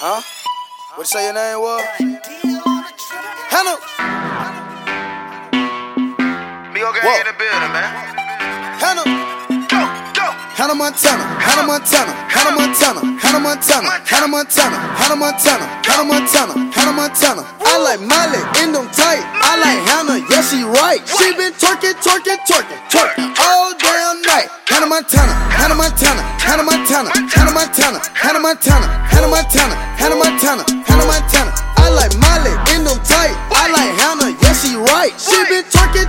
Huh? What you say your name was? Hannah. Me gon' get in the building, man. Hannah. Go. Hannah Montana. Hannah Montana. Hannah Montana. Hannah Montana. Hannah Montana. Hannah Montana. Hannah Montana. Hannah Montana. I like Miley in them tight. I like Hannah, yeah, she right. She been twerking all damn night. Hannah Montana. Hannah Montana. Hannah Montana. Hannah Montana. Hannah Montana. Hannah Montana. Hannah Montana. Hannah Montana. I like Miley in them tight. I like Hannah, yeah, she right. She been twerking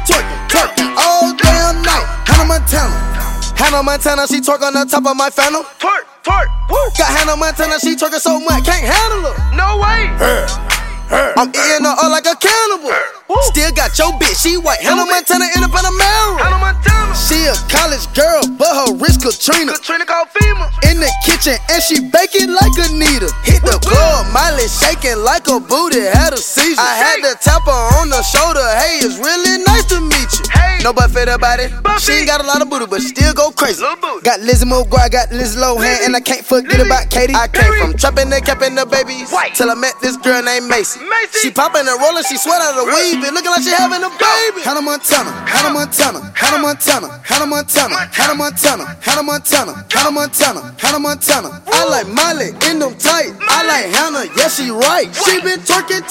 all damn night. Hannah Montana. Hannah Montana, she twerk on the top of my funnel. Twerk. Woo. Got Hannah Montana, she twerking so much, can't handle her. No way. I'm eating her up like a cannibal. Still got your bitch, she white. Hannah Montana in the Panamera. Hannah Montana. She a college girl, but her wrist Katrina. Katrina called FEMA. In the kitchen, and she baking like Anita. Hit the club, Miley shaking like a booty had a seizure. I had to tap her on the shoulder. Hey, it's really nice to meet you. Hey. No butt fit about it. She ain't got a lot of booty, but she still go crazy. Little booty. Got Lizzie McGuire, got Liz Lohan, and I can't forget about Katie. I came from trapping and capping the babies White. till I met this girl named Macy. She popping and rolling, she sweat out of the weave, and looking like she having a baby. Hannah Montana, Hannah Montana, Hannah Montana, Hannah Montana, Hannah Montana, Hannah Montana, Hannah Montana, Hannah Montana. I like Miley in them tight. I like Hannah, yeah, she right. She been twerking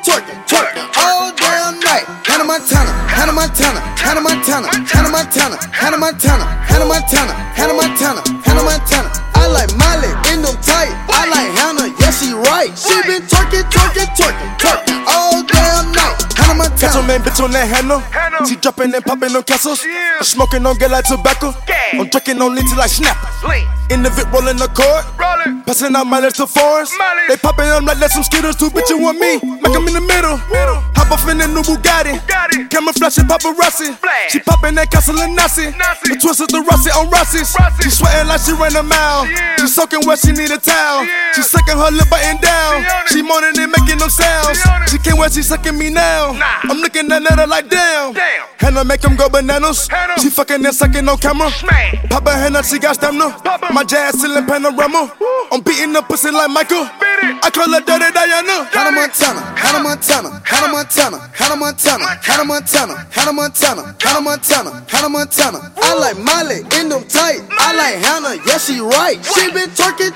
all damn night. Hannah Montana, Hannah Montana, Hannah Montana, Hannah Montana, Hannah Montana, Hannah Montana, Hannah Montana, Hannah Montana. I like Miley in them tight. I like Hannah, yeah, she right. She been twerking all damn night. Hannah Montana. Catch your main bitch on that Hannah. She dropping and popping on castles. Yeah. I'm smoking on get like tobacco. Yeah. I'm drinking on lean till I snap. Lean. In the Vic rolling the cord. Rollin'. Passing out mileage to foreigns. Mileage. They popping them like let some skittles. Two bitches want me. Make them in the middle. Hop off in the new Bugatti. Camera flashing paparazzi. Flash. She popping that Castle and Nazi. The twist of the Rossi on Rossi's. Rossi. She sweating like she ran a mile. Yeah. She soaking wet, she need a towel. Yeah. She sucking her lip button down. She on it. She moaning and making them sounds. She on it. She can't wait, she sucking me now. Nah. I'm looking at her like damn. Hannah make them go bananas. Hannah. She fucking and sucking on camera. Smash. Papa Hannah, she got stamina. Papa. My jazz ceiling panorama. I'm beating the pussy like Michael. Beat it. I call her Dirty Diana. Hannah Montana, Hannah Montana, Hannah Montana, Hannah Montana, Hannah Montana, Hannah Montana, Hannah Montana, Hannah Montana. I like Miley in them tight. I like Hannah, yeah, she right. She been twerking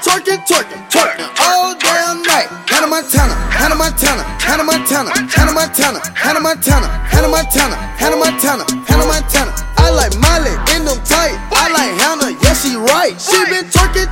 all damn night. Hannah Montana, Hannah Montana, Hannah Montana, Hannah Montana, Hannah Montana, Hannah Montana, Hannah Montana, Hannah Montana. I like Miley in them tight. I like Hannah, yeah, she right. She been twerking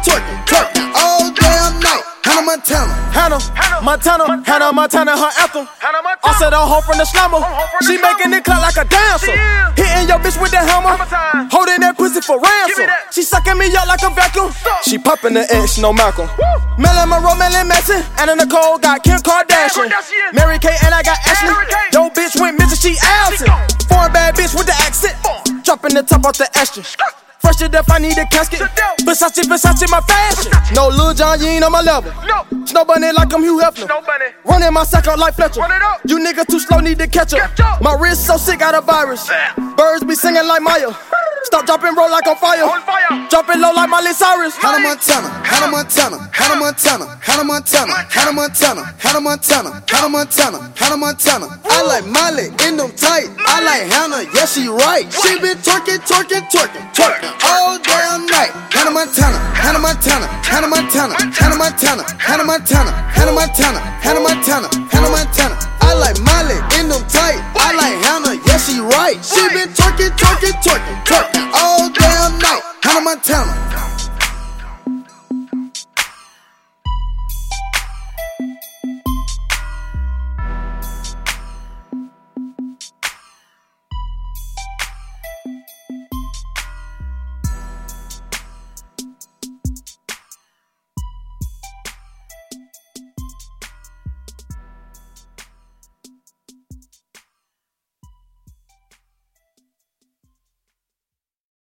all damn night. Hannah Montana. Hannah Montana, Hannah Montana, her anthem. Hannah Montana. I said I'm home from the slumber. She making it clap like a dancer. She is. Hitting your bitch with the hammer. Hammer time. Holding that pussy for ransom. that. She sucking me up like a vacuum. Stop. She popping the X, no Malcolm. Marilyn Monroe, Marilyn Manson, Anna Nicole got Kim Kardashian. Kardashian. Mary Kay and I got Ashley. Mary Kay. Yo bitch went missing, she Allison. gone. Foreign bad bitch with the accent. Dropping the top off the Aston. Fresh to death, I need a casket. To death. Versace, my fashion. No Lil Jon, you ain't on my level. No. Snow bunny like I'm Hugh Hefner. Nobody. Running my sack out like Fletcher. Run it up. You niggas too slow, need to catch up. Catch up. My wrist so sick, got a virus. Yeah. Birds be singing like Maya. Stop, dropping, roll like on fire. On fire. Dropping low like Miley Cyrus. Hannah Montana, Hannah Montana, Hannah Montana, Hannah Montana, Hannah Montana, Hannah Montana, Hannah Montana, Hannah Montana. I like Miley in them tight. I like Hannah, yeah, she right. She been twerking all damn night. Hannah Montana, Hannah Montana, Hannah Montana, Hannah Montana, Hannah Montana, Hannah Montana, Hannah Montana, Hannah Montana. I like Miley in them tight. I like Hannah, yeah, she right. She been twerking all damn night. Hannah Montana.